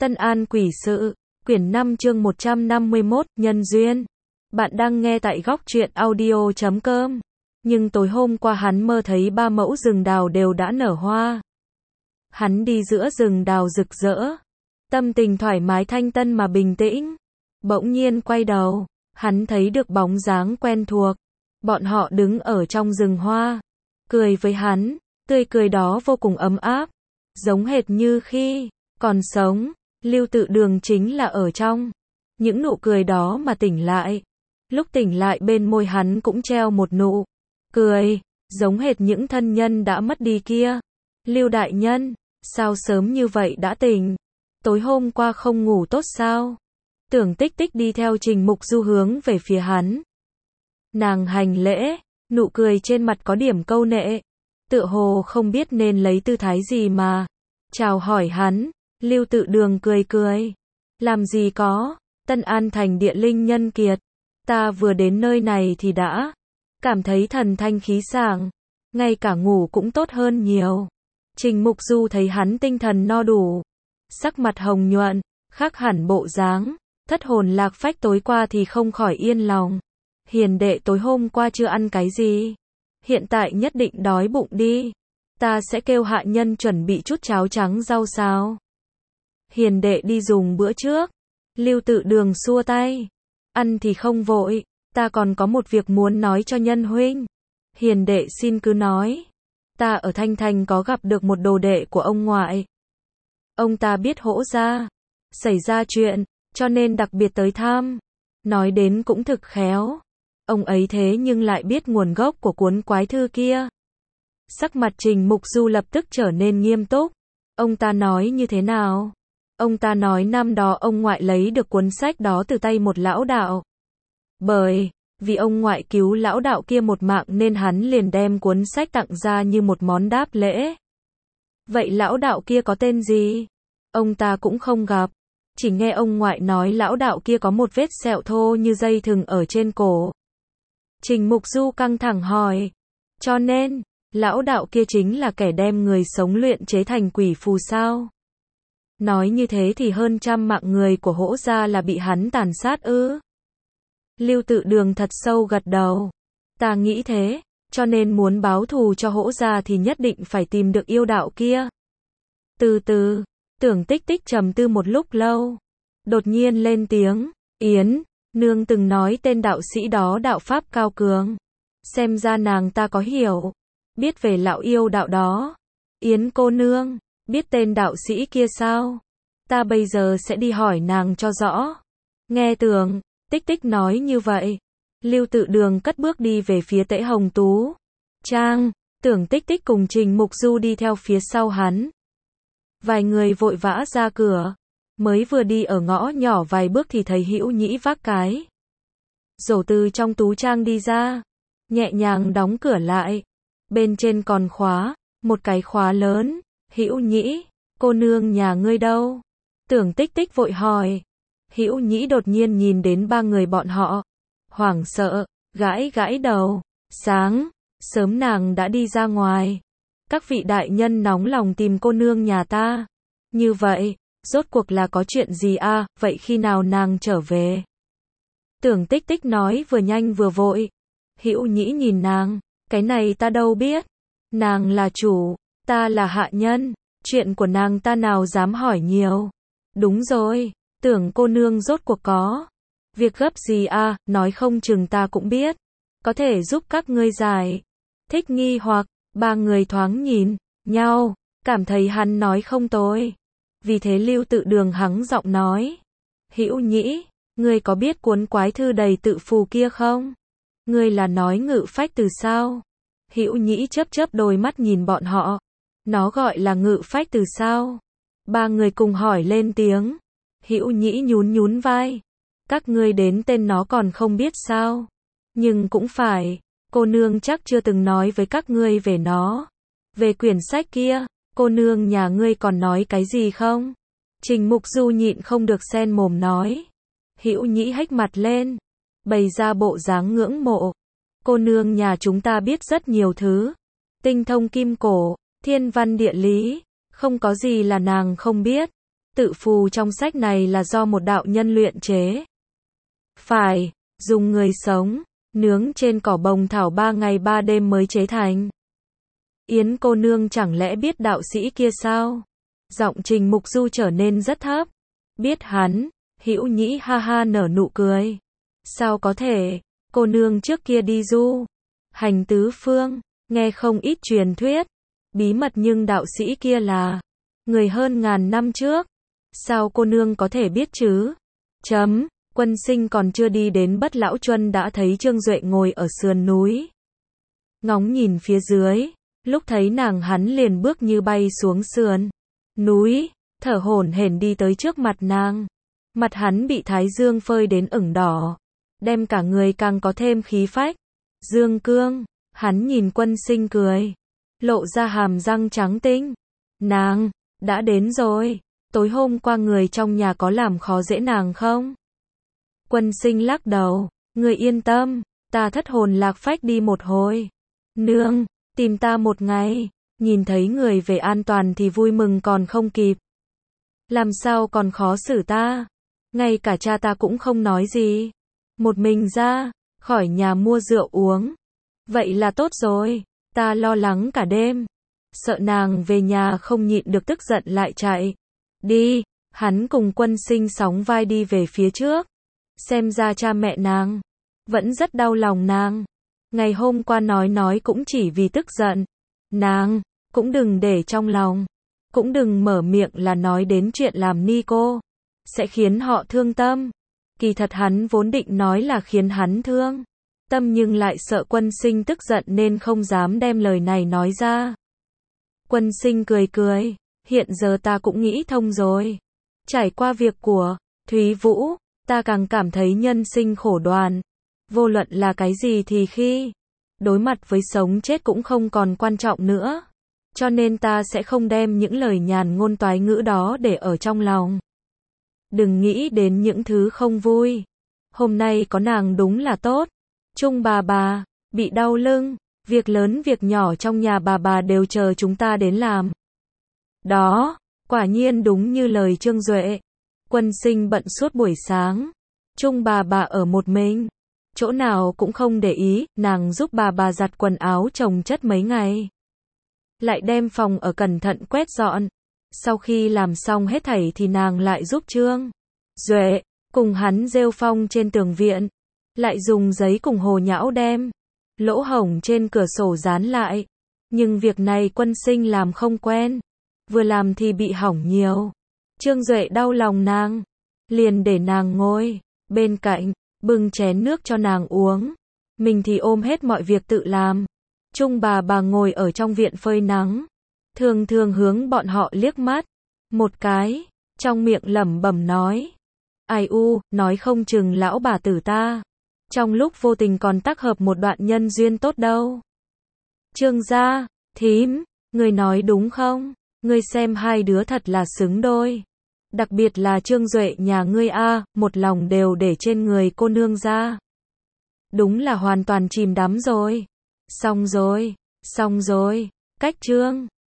Tân An Quỷ Sự, quyển 5 chương 151, Nhân Duyên. Bạn đang nghe tại góc truyện audio.com. Nhưng tối hôm qua hắn mơ thấy 3 mẫu rừng đào đều đã nở hoa. Hắn đi giữa rừng đào rực rỡ. Tâm tình thoải mái thanh tân mà bình tĩnh. Bỗng nhiên quay đầu, hắn thấy được bóng dáng quen thuộc. Bọn họ đứng ở trong rừng hoa. Cười với hắn, tươi cười đó vô cùng ấm áp. Giống hệt như khi còn sống. Lưu Tự Đường chính là ở trong những nụ cười đó mà tỉnh lại. Lúc tỉnh lại bên môi hắn cũng treo một nụ cười, giống hệt những thân nhân đã mất đi kia. Lưu đại nhân, sao sớm như vậy đã tỉnh? Tối hôm qua không ngủ tốt sao? Tưởng Tích Tích đi theo Trình Mục Du hướng về phía hắn. Nàng hành lễ, nụ cười trên mặt có điểm câu nệ, tựa hồ không biết nên lấy tư thái gì mà chào hỏi hắn. Lưu Tự Đường cười cười. Làm gì có, Tân An thành địa linh nhân kiệt. Ta vừa đến nơi này thì đã cảm thấy thần thanh khí sảng, ngay cả ngủ cũng tốt hơn nhiều. Trình Mục Du thấy hắn tinh thần no đủ, sắc mặt hồng nhuận, khác hẳn bộ dáng, thất hồn lạc phách tối qua thì không khỏi yên lòng. Hiền đệ tối hôm qua chưa ăn cái gì? Hiện tại nhất định đói bụng đi. Ta sẽ kêu hạ nhân chuẩn bị chút cháo trắng rau xào. Hiền đệ đi dùng bữa trước. Lưu Tự Đường xua tay. Ăn thì không vội, ta còn có một việc muốn nói cho nhân huynh. Hiền đệ xin cứ nói. Ta ở Thanh Thành có gặp được một đồ đệ của ông ngoại. Ông ta biết Hỗ gia xảy ra chuyện, cho nên đặc biệt tới thăm. Nói đến cũng thực khéo. Ông ấy thế nhưng lại biết nguồn gốc của cuốn quái thư kia. Sắc mặt Trình Mục Du lập tức trở nên nghiêm túc. Ông ta nói như thế nào? Ông ta nói năm đó ông ngoại lấy được cuốn sách đó từ tay một lão đạo. Bởi vì ông ngoại cứu lão đạo kia một mạng nên hắn liền đem cuốn sách tặng ra như một món đáp lễ. Vậy lão đạo kia có tên gì? Ông ta cũng không gặp. Chỉ nghe ông ngoại nói lão đạo kia có một vết sẹo thô như dây thừng ở trên cổ. Trình Mục Du căng thẳng hỏi. Cho nên, lão đạo kia chính là kẻ đem người sống luyện chế thành quỷ phù sao? Nói như thế thì hơn 100 mạng người của Hỗ gia là bị hắn tàn sát ư? Lưu Tự Đường thật sâu gật đầu. Ta nghĩ thế, cho nên muốn báo thù cho Hỗ gia thì nhất định phải tìm được yêu đạo kia. Từ từ, Tưởng Tích Tích trầm tư một lúc lâu. Đột nhiên lên tiếng, Yến, nương từng nói tên đạo sĩ đó đạo pháp cao cường. Xem ra nàng ta có hiểu biết về lão yêu đạo đó. Yến cô nương, biết tên đạo sĩ kia sao? Ta bây giờ sẽ đi hỏi nàng cho rõ. Nghe Tưởng Tích Tích nói như vậy, Lưu Tự Đường cất bước đi về phía Tễ Hồng Tú Trang. Tưởng Tích Tích cùng Trình Mục Du đi theo phía sau hắn. Vài người vội vã ra cửa, mới vừa đi ở ngõ nhỏ vài bước thì thấy Hữu Nhĩ vác cái rổ từ trong tú trang đi ra, nhẹ nhàng đóng cửa lại. Bên trên còn khóa một cái khóa lớn. Hữu Nhĩ, cô nương nhà ngươi đâu? Tưởng Tích Tích vội hỏi. Hữu Nhĩ đột nhiên nhìn đến 3 người bọn họ, hoảng sợ, gãi gãi đầu. Sáng sớm nàng đã đi ra ngoài. Các vị đại nhân nóng lòng tìm cô nương nhà ta. Như vậy, rốt cuộc là có chuyện gì à? Vậy khi nào nàng trở về? Tưởng Tích Tích nói vừa nhanh vừa vội. Hữu Nhĩ nhìn nàng, cái này ta đâu biết. Nàng là chủ, ta là hạ nhân, chuyện của nàng ta nào dám hỏi nhiều. Đúng rồi, Tưởng cô nương rốt cuộc có việc gấp gì à? Nói không chừng ta cũng biết, có thể giúp các ngươi giải thích nghi hoặc. 3 người thoáng nhìn nhau, cảm thấy hắn nói không tồi. Vì thế Lưu Tự Đường hắng giọng nói. Hữu Nhĩ, ngươi có biết cuốn quái thư đầy tự phù kia không? Ngươi là nói ngự phách từ sao? Hữu Nhĩ chớp chớp đôi mắt nhìn bọn họ. Nó gọi là ngự phách từ sao? 3 người cùng hỏi lên tiếng. Hữu Nhĩ nhún nhún vai. Các ngươi đến tên nó còn không biết sao? Nhưng cũng phải, cô nương chắc chưa từng nói với các ngươi về nó. Về quyển sách kia, cô nương nhà ngươi còn nói cái gì không? Trình Mục Du nhịn không được xen mồm nói. Hữu Nhĩ hếch mặt lên, bày ra bộ dáng ngưỡng mộ. Cô nương nhà chúng ta biết rất nhiều thứ. Tinh thông kim cổ, thiên văn địa lý, không có gì là nàng không biết. Tự phù trong sách này là do một đạo nhân luyện chế. Phải, dùng người sống, nướng trên cỏ bồng thảo 3 ngày 3 đêm mới chế thành. Yến cô nương chẳng lẽ biết đạo sĩ kia sao? Giọng Trình Mục Du trở nên rất thấp. Biết hắn, Hữu Nhĩ ha ha nở nụ cười. Sao có thể, cô nương trước kia đi du hành tứ phương, nghe không ít truyền thuyết, bí mật nhưng đạo sĩ kia là người hơn ngàn năm trước. Sao cô nương có thể biết chứ? Quân Sinh còn chưa đi đến Bất Lão Chuân đã thấy Trương Duệ ngồi ở sườn núi. Ngóng nhìn phía dưới, lúc thấy nàng hắn liền bước như bay xuống sườn núi, thở hổn hển đi tới trước mặt nàng. Mặt hắn bị thái dương phơi đến ửng đỏ, đem cả người càng có thêm khí phách. Dương cương, hắn nhìn Quân Sinh cười, lộ ra hàm răng trắng tinh. Nàng, đã đến rồi, tối hôm qua người trong nhà có làm khó dễ nàng không? Quân Sinh lắc đầu, người yên tâm, ta thất hồn lạc phách đi một hồi. Nương, tìm ta một ngày, nhìn thấy người về an toàn thì vui mừng còn không kịp. Làm sao còn khó xử ta? Ngay cả cha ta cũng không nói gì. Một mình ra, khỏi nhà mua rượu uống. Vậy là tốt rồi, ta lo lắng cả đêm. Sợ nàng về nhà không nhịn được tức giận lại chạy. Đi, hắn cùng Quân Sinh sóng vai đi về phía trước. Xem ra cha mẹ nàng vẫn rất đau lòng nàng. Ngày hôm qua nói cũng chỉ vì tức giận. Nàng cũng đừng để trong lòng, cũng đừng mở miệng là nói đến chuyện làm ni cô, sẽ khiến họ thương tâm. Kỳ thật hắn vốn định nói là khiến hắn thương tâm nhưng lại sợ Quân Sinh tức giận nên không dám đem lời này nói ra. Quân Sinh cười cười, hiện giờ ta cũng nghĩ thông rồi. Trải qua việc của Thúy Vũ, ta càng cảm thấy nhân sinh khổ đoàn. Vô luận là cái gì thì khi đối mặt với sống chết cũng không còn quan trọng nữa. Cho nên ta sẽ không đem những lời nhàn ngôn toái ngữ đó để ở trong lòng. Đừng nghĩ đến những thứ không vui. Hôm nay có nàng đúng là tốt. Trung bà, bị đau lưng, việc lớn việc nhỏ trong nhà bà đều chờ chúng ta đến làm. Đó, quả nhiên đúng như lời Trương Duệ. Quân Sinh bận suốt buổi sáng. Trung bà ở một mình. Chỗ nào cũng không để ý, nàng giúp bà giặt quần áo chồng chất mấy ngày. Lại đem phòng ở cẩn thận quét dọn. Sau khi làm xong hết thảy thì nàng lại giúp Trương Duệ cùng hắn rêu phong trên tường viện. Lại dùng giấy cùng hồ nhão đem lỗ hổng trên cửa sổ dán lại. Nhưng việc này Quân Sinh làm không quen. Vừa làm thì bị hỏng nhiều. Trương Duệ đau lòng nàng, liền để nàng ngồi bên cạnh, bưng chén nước cho nàng uống. Mình thì ôm hết mọi việc tự làm. Trung bà ngồi ở trong viện phơi nắng. Thường thường hướng bọn họ liếc mắt một cái, trong miệng lẩm bẩm nói. Ai u, nói không chừng lão bà tử ta trong lúc vô tình còn tác hợp một đoạn nhân duyên tốt đâu. Trương gia, thím, người nói đúng không? Ngươi xem hai đứa thật là xứng đôi. Đặc biệt là Trương Duệ nhà ngươi một lòng đều để trên người cô nương ra. Đúng là hoàn toàn chìm đắm rồi. Xong rồi, cách Trương